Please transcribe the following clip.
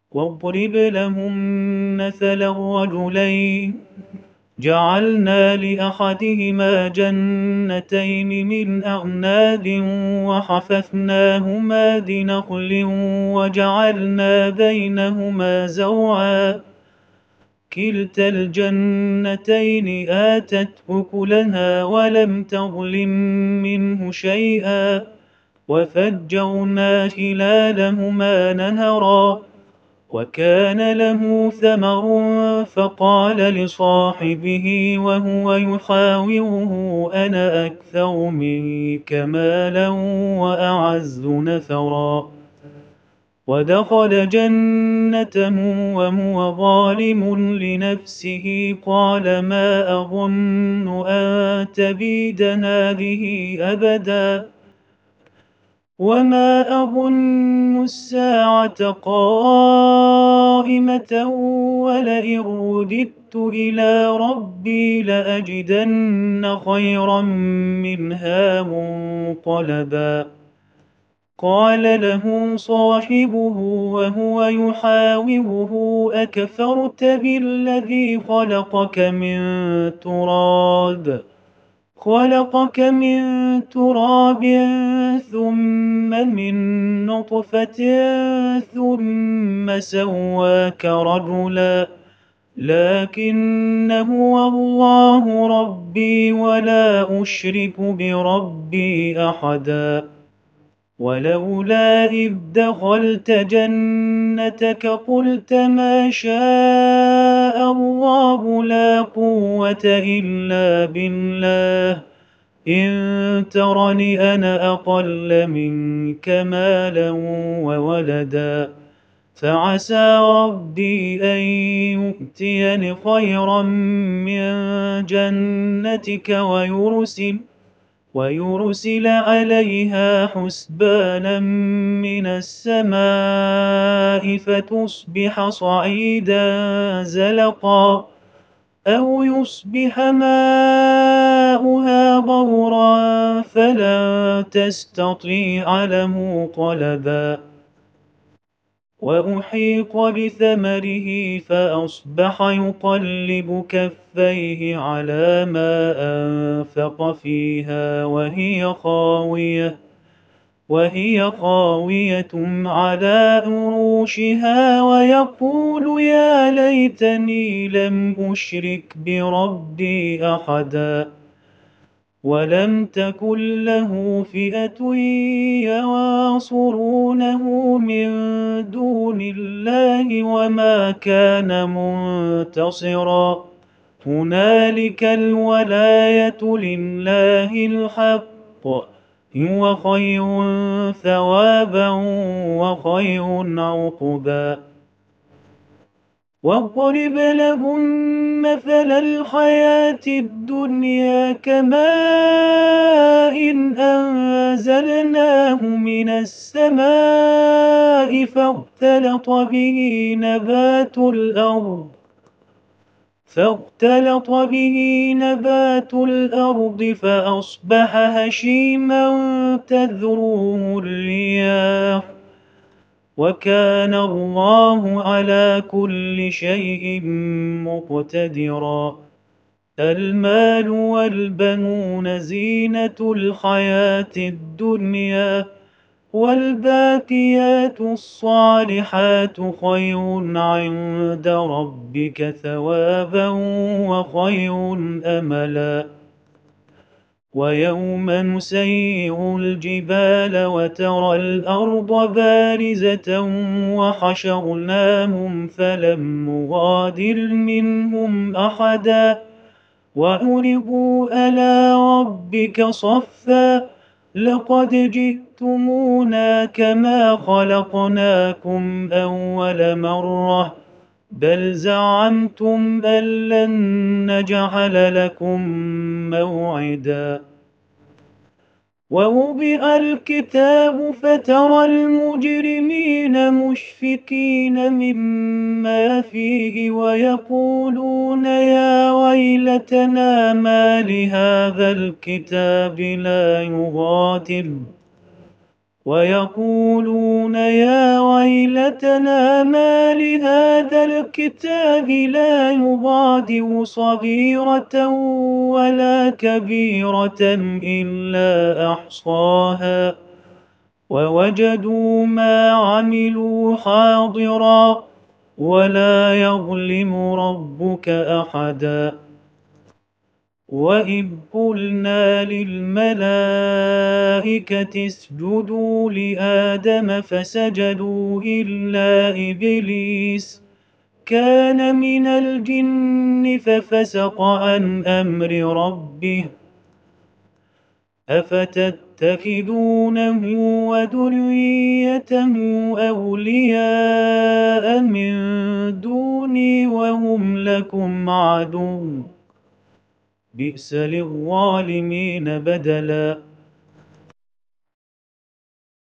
واضرب لهم مثل الرجلين جعلنا لأحدهما جنتين من أعناب وحففناهما بنخل وجعلنا بينهما زرعا كلتا الجنتين آتت أكلها ولم تظلم منه شيئا وفجرنا خلالهما نهرا وكان له ثمر فقال لصاحبه وهو يحاوره أنا أكثر منك مالا وأعز نفرا ودخل جنته وهو ظالم لنفسه قال ما أظن أن تبيد هذه أبدا وما أظن الساعة قائمة ولئن رددت إلى ربي لأجدن خيرا منها منقلبا قال له صاحبه وهو يحاوره أكفرت بالذي خلقك من تراب ثم من نطفة ثم سواك رجلا لكن هو الله ربي ولا أشرك بربي أحدا ولولا إذ دخلت جنتك قلت ما شاء الله لا قوة إلا بالله إن ترني أنا أقل منك مالا وولدا فعسى ربي أن يؤتيني خيرا من جنتك ويرسل عليها حسبانا من السماء فتصبح صعيدا زلقا أو يصبح ماؤها غورا فلن تستطيع له طلبا وأحيط بثمره فأصبح يقلب كفيه على ما أنفق فيها وهي خاوية على عروشها ويقول يا ليتني لم أشرك بربي أحدا ولم تكن له فئة ينصرونه من دون الله وما كان منتصرا هنالك الولاية لله الحق هو خير ثوابا وخير عقبا واضرب لهم مثل الحياة الدنيا كماء أنزلناه من السماء فاختلط به نبات الأرض فأصبح هشيما تذروه الرياح وكان الله على كل شيء مقتدرا المال والبنون زينة الحياة الدنيا والباقيات الصالحات خير عند ربك ثوابا وخير أملا ويوم نسير الجبال وترى الأرض بارزة وحشرناهم فلم نغادر منهم أحدا وعرضوا على ربك صفا لقد جئتمونا كما خلقناكم أول مرة بل زعمتم أن لن نجعل لكم موعدا ووضع الكتاب فترى المجرمين مشفقين مما فيه ويقولون يا ويلتنا ما لهذا الكتاب لا يغادر ويقولون يا ويلتنا ما لهذا الكتاب لا يغادر صغيرة ولا كبيرة إلا أحصاها ووجدوا ما عملوا حاضرا ولا يظلم ربك أحدا. وإذ قلنا للملائكة اسجدوا لآدم فسجدوا إلا إبليس كان من الجن ففسق عن أمر ربه أفتتخذونه وذريته أولياء من دوني وهم لكم عدو بئس للظالمين بدلا.